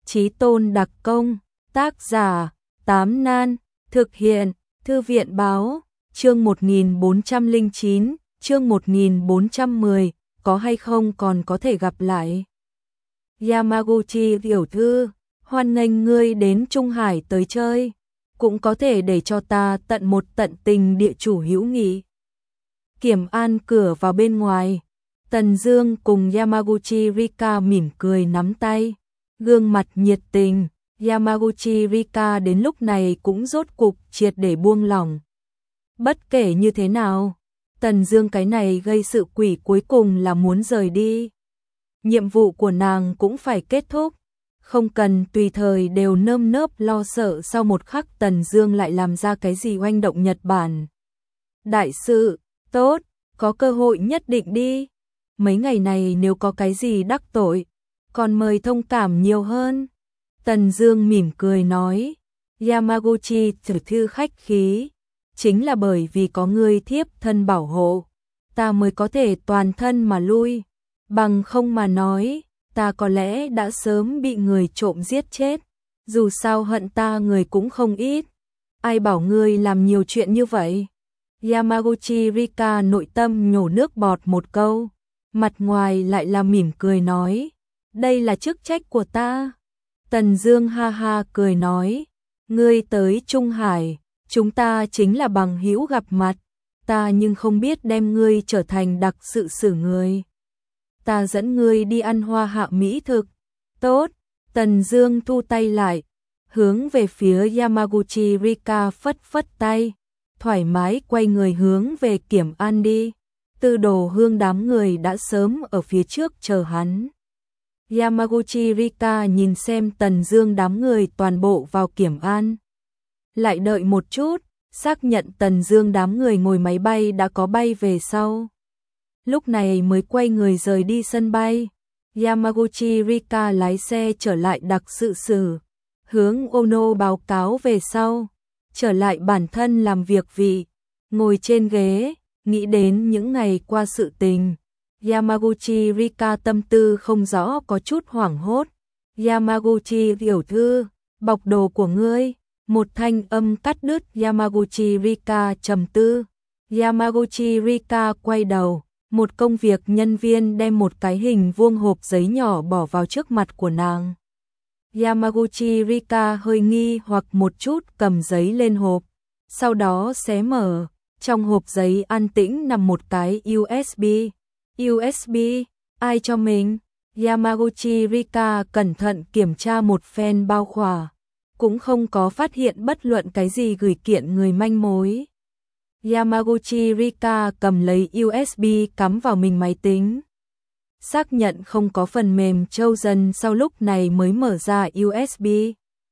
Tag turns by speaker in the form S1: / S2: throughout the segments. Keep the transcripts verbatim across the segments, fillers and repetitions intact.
S1: Chí tôn đặc công, tác giả, Tám Nan, thực hiện, Thư viện báo, chương một nghìn bốn trăm lẻ chín, chương một nghìn bốn trăm mười, có hay không còn có thể gặp lại. Yamaguchi tiểu thư, hoan nghênh ngươi đến Trung Hải tới chơi, cũng có thể để cho ta tận một tận tình địa chủ hữu nghị. Kiểm an cửa vào bên ngoài, Tần Dương cùng Yamaguchi Rika mỉm cười nắm tay, gương mặt nhiệt tình. Yamaguchi Rika đến lúc này cũng rốt cục triệt để buông lỏng. Bất kể như thế nào, Tần Dương cái này gây sự quỷ cuối cùng là muốn rời đi. Nhiệm vụ của nàng cũng phải kết thúc, không cần tùy thời đều nơm nớp lo sợ sau một khắc Tần Dương lại làm ra cái gì oanh động Nhật Bản. Đại sự, tốt, có cơ hội nhất định đi. Mấy ngày này nếu có cái gì đắc tội, còn mời thông cảm nhiều hơn. Tần Dương mỉm cười nói, Yamaguchi tiểu thư khách khí, chính là bởi vì có ngươi thiếp thân bảo hộ, ta mới có thể toàn thân mà lui, bằng không mà nói, ta có lẽ đã sớm bị người trộm giết chết, dù sao hận ta người cũng không ít, ai bảo ngươi làm nhiều chuyện như vậy. Yamaguchi Rika nội tâm nhổ nước bọt một câu, mặt ngoài lại là mỉm cười nói, đây là chức trách của ta. Tần Dương ha ha cười nói, ngươi tới Trung Hải, chúng ta chính là bằng hữu gặp mặt, ta nhưng không biết đem ngươi trở thành đặc sự xử người. Ta dẫn ngươi đi ăn hoa hạ mỹ thực. Tốt, Tần Dương thu tay lại, hướng về phía Yamaguchi Rika phất phất tay, thoải mái quay người hướng về Kiểm An đi. Tư Đồ Hương đám người đã sớm ở phía trước chờ hắn. Yamaguchi Rika nhìn xem Tần Dương đám người toàn bộ vào Kiểm An. Lại đợi một chút, xác nhận Tần Dương đám người ngồi máy bay đã có bay về sau. Lúc này mới quay người rời đi sân bay. Yamaguchi Rika lái xe trở lại đặc sự sử, hướng Ono báo cáo về sau, trở lại bản thân làm việc vị, ngồi trên ghế, nghĩ đến những ngày qua sự tình. Yamaguchi Rika tâm tư không rõ có chút hoảng hốt. Yamaguchi tiểu thư, bọc đồ của ngươi. Một thanh âm cắt đứt Yamaguchi Rika trầm tư. Yamaguchi Rika quay đầu, một công việc nhân viên đem một cái hình vuông hộp giấy nhỏ bỏ vào trước mặt của nàng. Yamaguchi Rika hơi nghi hoặc một chút cầm giấy lên hộp, sau đó xé mở, trong hộp giấy an tĩnh nằm một cái u ét bê. u ét bê, ai cho mình? Yamaguchi Rika cẩn thận kiểm tra một phen bao khỏa, cũng không có phát hiện bất luận cái gì gửi kiện người manh mối. Yamaguchi Rika cầm lấy u ét bê cắm vào mình máy tính. Xác nhận không có phần mềm trâu dần sau lúc này mới mở ra u ét bê.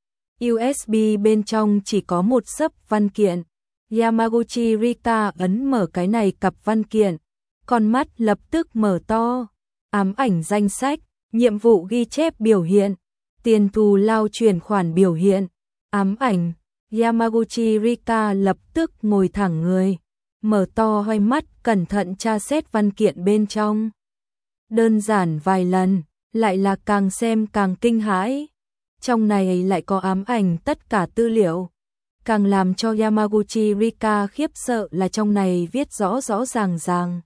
S1: u ét bê bên trong chỉ có một xấp văn kiện. Yamaguchi Rika ấn mở cái này cặp văn kiện. Con mắt lập tức mở to, ám ảnh danh sách, nhiệm vụ ghi chép biểu hiện, tiền thù lao chuyển khoản biểu hiện, ám ảnh. Yamaguchi Rika lập tức ngồi thẳng người, mở to hai mắt cẩn thận tra xét văn kiện bên trong. Đơn giản vài lần, lại là càng xem càng kinh hãi. Trong này lại có ám ảnh tất cả tư liệu. Càng làm cho Yamaguchi Rika khiếp sợ là trong này viết rõ rõ ràng ràng.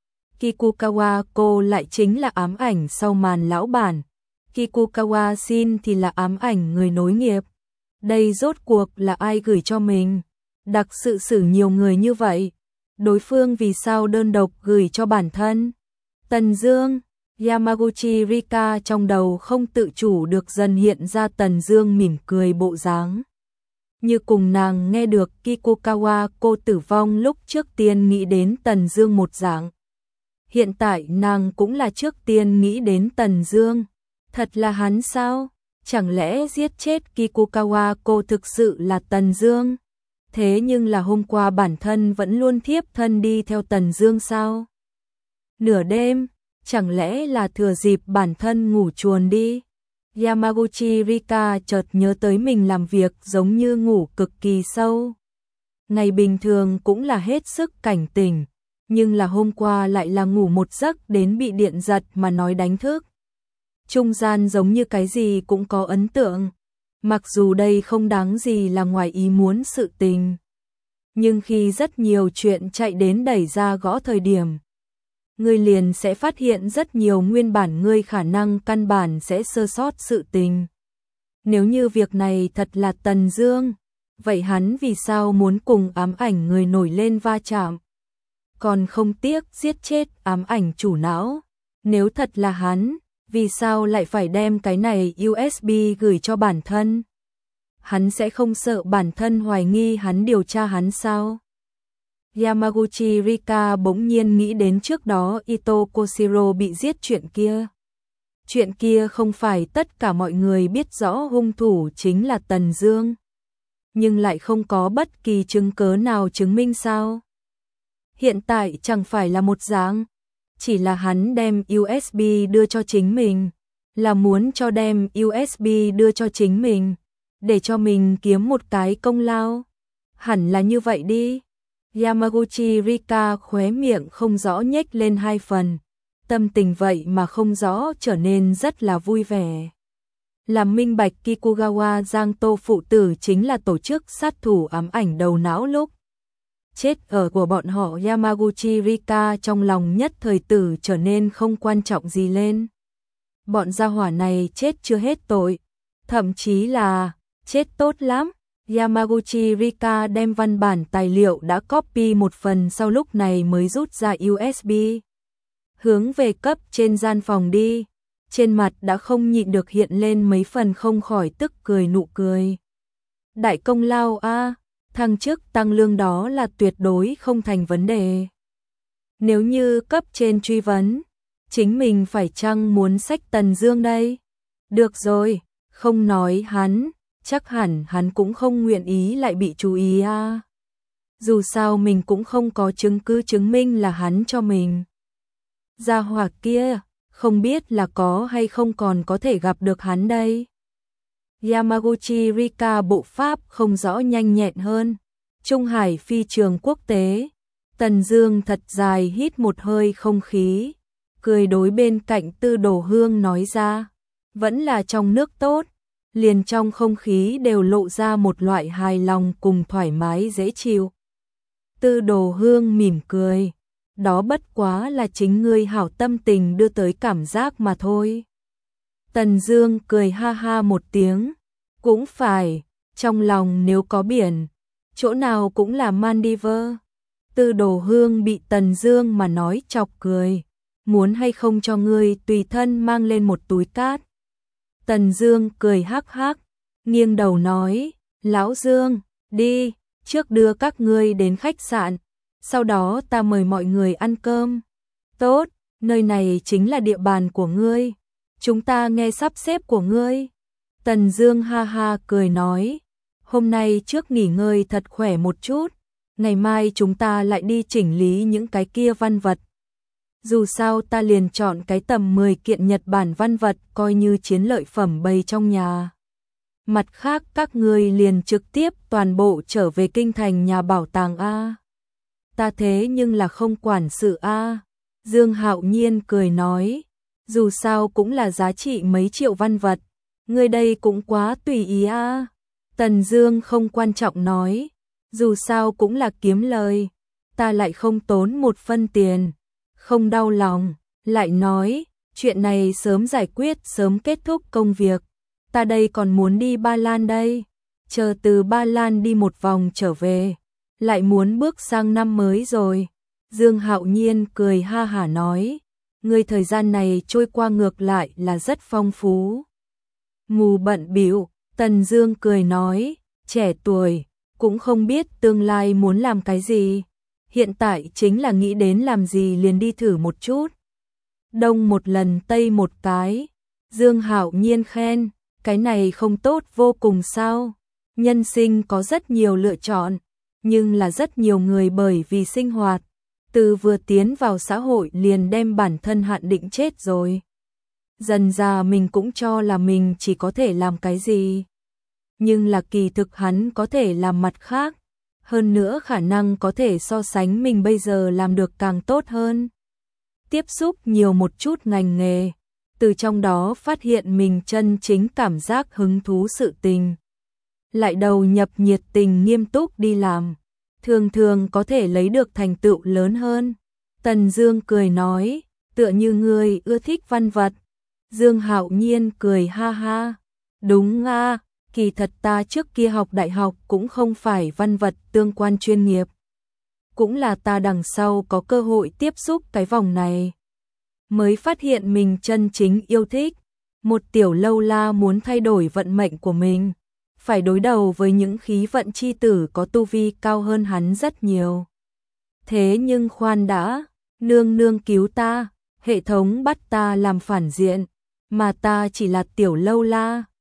S1: Kikukawa cô lại chính là ám ảnh sau màn lão bản. Kikukawa Shin thì là ám ảnh người nối nghiệp. Đây rốt cuộc là ai gửi cho mình? Đặc sự xử nhiều người như vậy. Đối phương vì sao đơn độc gửi cho bản thân? Tần Dương, Yamaguchi Rika trong đầu không tự chủ được dần hiện ra Tần Dương mỉm cười bộ dáng. Như cùng nàng nghe được Kikukawa cô tử vong lúc trước tiên nghĩ đến Tần Dương một dạng. Hiện tại nàng cũng là trước tiên nghĩ đến Tần Dương. Thật là hắn sao? Chẳng lẽ giết chết Kikukawa cô thực sự là Tần Dương? Thế nhưng là hôm qua bản thân vẫn luôn thiếp thân đi theo Tần Dương sao? Nửa đêm, chẳng lẽ là thừa dịp bản thân ngủ chuồn đi? Yamaguchi Rika chợt nhớ tới mình làm việc giống như ngủ cực kỳ sâu. Ngày bình thường cũng là hết sức cảnh tỉnh, nhưng là hôm qua lại là ngủ một giấc đến bị điện giật mà nói đánh thức. trung gian giống như cái gì cũng có ấn tượng. Mặc dù đây không đáng gì là ngoài ý muốn sự tình. Nhưng khi rất nhiều chuyện chạy đến đẩy ra gõ thời điểm, ngươi liền sẽ phát hiện rất nhiều nguyên bản ngươi khả năng căn bản sẽ sơ sót sự tình. Nếu như việc này thật là Tần Dương, vậy hắn vì sao muốn cùng ám ảnh người nổi lên va chạm? Còn không tiếc giết chết ám ảnh chủ não. Nếu thật là hắn, vì sao lại phải đem cái này u ét bê gửi cho bản thân? Hắn sẽ không sợ bản thân hoài nghi hắn điều tra hắn sao? Yamaguchi Rika bỗng nhiên nghĩ đến trước đó Ito Koshiro bị giết chuyện kia. Chuyện kia không phải tất cả mọi người biết rõ hung thủ chính là Tần Dương, nhưng lại không có bất kỳ chứng cớ nào chứng minh sao? Hiện tại chẳng phải là một dạng, chỉ là hắn đem u ét bê đưa cho chính mình, là muốn cho đem u ét bê đưa cho chính mình, để cho mình kiếm một cái công lao. Hẳn là như vậy đi. Yamaguchi Rika khóe miệng không rõ nhếch lên hai phần, tâm tình vậy mà không rõ trở nên rất là vui vẻ. Làm minh bạch Kikugawa Giang Tô phụ tử chính là tổ chức sát thủ ám ảnh đầu não lúc chết ở của bọn họ, Yamaguchi Rika trong lòng nhất thời tử trở nên không quan trọng gì lên. Bọn gia hỏa này chết chưa hết tội, thậm chí là chết tốt lắm. Yamaguchi Rika đem văn bản tài liệu đã copy một phần sau lúc này mới rút ra u ét bê. Hướng về cấp trên gian phòng đi, trên mặt đã không nhịn được hiện lên mấy phần không khỏi tức cười nụ cười. Đại công lao a, thăng chức tăng lương đó là tuyệt đối không thành vấn đề. Nếu như cấp trên truy vấn, chính mình phải chăng muốn xách Tần Dương đây? Được rồi, không nói hắn, chắc hẳn hắn cũng không nguyện ý lại bị chú ý a. Dù sao mình cũng không có chứng cứ chứng minh là hắn cho mình. Gia hỏa kia, không biết là có hay không còn có thể gặp được hắn đây. Yamaguchi Rika bộ pháp không rõ nhanh nhẹn hơn. Trung Hải phi trường quốc tế. Tần Dương thật dài hít một hơi không khí, cười đối bên cạnh Tư Đồ Hương nói ra, vẫn là trong nước tốt. Liền trong không khí đều lộ ra một loại hài lòng cùng thoải mái dễ chịu. Tư Đồ Hương mỉm cười, đó bất quá là chính ngươi hảo tâm tình đưa tới cảm giác mà thôi. Tần Dương cười ha ha một tiếng, cũng phải, trong lòng nếu có biển, chỗ nào cũng là Maldives. Tư Đồ Hương bị Tần Dương mà nói chọc cười, muốn hay không cho ngươi tùy thân mang lên một túi cát. Tần Dương cười hắc hắc, nghiêng đầu nói, Lão Dương, đi, trước đưa các ngươi đến khách sạn, sau đó ta mời mọi người ăn cơm. Tốt, nơi này chính là địa bàn của ngươi, chúng ta nghe sắp xếp của ngươi. Tần Dương ha ha cười nói, hôm nay trước nghỉ ngơi thật khỏe một chút, ngày mai chúng ta lại đi chỉnh lý những cái kia văn vật. Dù sao ta liền chọn cái tầm mười kiện Nhật Bản văn vật coi như chiến lợi phẩm bày trong nhà. Mặt khác các ngươi liền trực tiếp toàn bộ trở về kinh thành nhà bảo tàng A. Ta thế nhưng là không quản sự A. Dương Hạo Nhiên cười nói, dù sao cũng là giá trị mấy triệu văn vật, ngươi đây cũng quá tùy ý A. Tần Dương không quan trọng nói, dù sao cũng là kiếm lời, ta lại không tốn một phân tiền. Không đau lòng, lại nói, chuyện này sớm giải quyết, sớm kết thúc công việc. Ta đây còn muốn đi Ba Lan đây, chờ từ Ba Lan đi một vòng trở về, lại muốn bước sang năm mới rồi. Dương Hạo Nhiên cười ha hả nói, ngươi thời gian này trôi qua ngược lại là rất phong phú. Mù bận bịu, Tần Dương cười nói, trẻ tuổi, cũng không biết tương lai muốn làm cái gì. Hiện tại chính là nghĩ đến làm gì liền đi thử một chút. Đông một lần tây một cái. Dương Hạo Nhiên khen, cái này không tốt vô cùng sao? Nhân sinh có rất nhiều lựa chọn, nhưng là rất nhiều người bởi vì sinh hoạt, từ vừa tiến vào xã hội liền đem bản thân hạn định chết rồi. Dần ra mình cũng cho là mình chỉ có thể làm cái gì. Nhưng là kỳ thực hắn có thể làm mặt khác. Hơn nữa khả năng có thể so sánh mình bây giờ làm được càng tốt hơn. Tiếp xúc nhiều một chút ngành nghề, từ trong đó phát hiện mình chân chính cảm giác hứng thú sự tình. Lại đầu nhập nhiệt tình nghiêm túc đi làm, thường thường có thể lấy được thành tựu lớn hơn. Tần Dương cười nói, tựa như ngươi ưa thích văn vật. Dương Hạo Nhiên cười ha ha, đúng a, kỳ thật ta trước kia học đại học cũng không phải văn vật tương quan chuyên nghiệp. Cũng là ta đằng sau có cơ hội tiếp xúc cái vòng này, mới phát hiện mình chân chính yêu thích. Một tiểu lâu la muốn thay đổi vận mệnh của mình, phải đối đầu với những khí vận chi tử có tu vi cao hơn hắn rất nhiều. Thế nhưng khoan đã, nương nương cứu ta, hệ thống bắt ta làm phản diện, mà ta chỉ là tiểu lâu la,